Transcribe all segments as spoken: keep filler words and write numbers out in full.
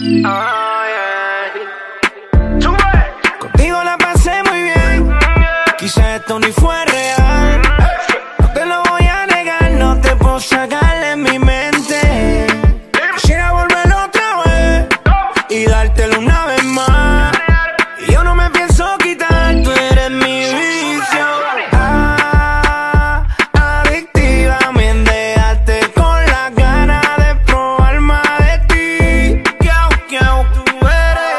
Oh, yeah. Contigo la pasé muy bien. Quizás esto ni fue real. No te lo voy a negar, no te puedo sacar de mi mente. Quisiera volver otra vez y dártelo una vez más. Y yo no me pienso quitar, tú eres mi vicio. Ah, adictiva, me dejaste con las ganas de probar más de ti. Kiau, kiau, tú eres.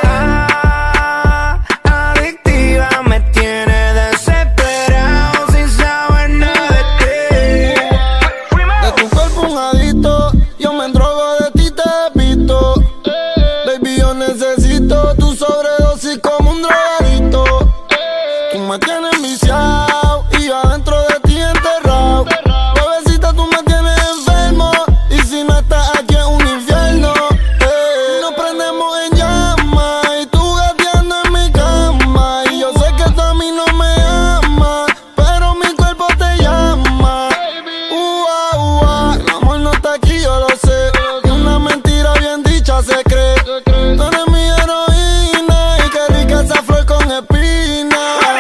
Ah, adictiva, me tienes desesperado sin saber nada de ti. De tu cuerpo un adicto, yo me endrogo de ti, te he visto. Baby, yo necesito tu sobredosis como un drogadicto. Tú me tienes viciado y yo adentro de ti enterrado. Bebecita, tú me tienes enfermo y si no estás aquí es un infierno. Eh, nos prendemos en llamas y tú gateando en mi cama. Y yo sé que tú a mí no me amas, pero mi cuerpo te llama. Ua, ua, el amor no está aquí, yo lo sé. Y una mentira bien dicha se cree. Tú eres mi heroína y qué rica esa flor con espina.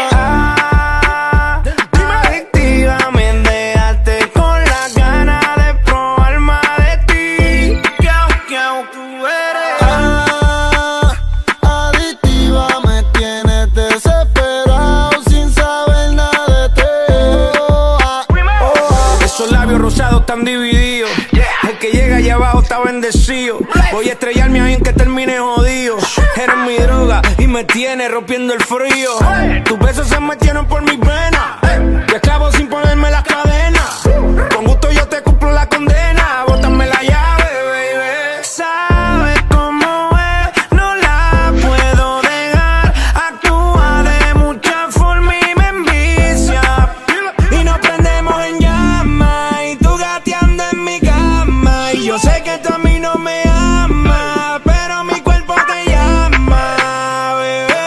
Ah, adictiva, me dejaste con las ganas de probar más de ti. Kiau, kiau, tú eres. Ah, adictiva, me tienes desesperado sin saber nada de ti. Oh, ah, oh, ah. Esos labios rosados están divididos. El que llega allá abajo está bendecido. Voy a estrellarme ahí en que termine jodido. Eres mi droga y me tienes rompiendo el frío. Tus besos se metieron por mis venas. Te esclavo sin ponerme las cadenas. Con gusto yo te cumplo la condena. Bótame la llave, baby. Sabes cómo es, no la puedo dejar. Actúa de mucha forma y me envicia. Y nos prendemos en llamas y tú gateando en mi cama. Y yo sé que tú a mí no me amas, pero mi cuerpo te llama, bebé.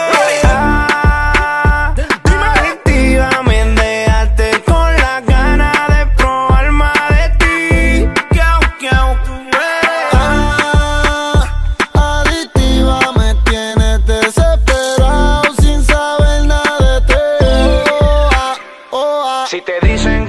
Ah, adictiva, me dejaste con las ganas de probar más de ti. Kiau, kiau, tú eres. Ah, adictiva, me tienes desesperado sin saber nada de ti. Oh, ah, oh, ah. Si te dicen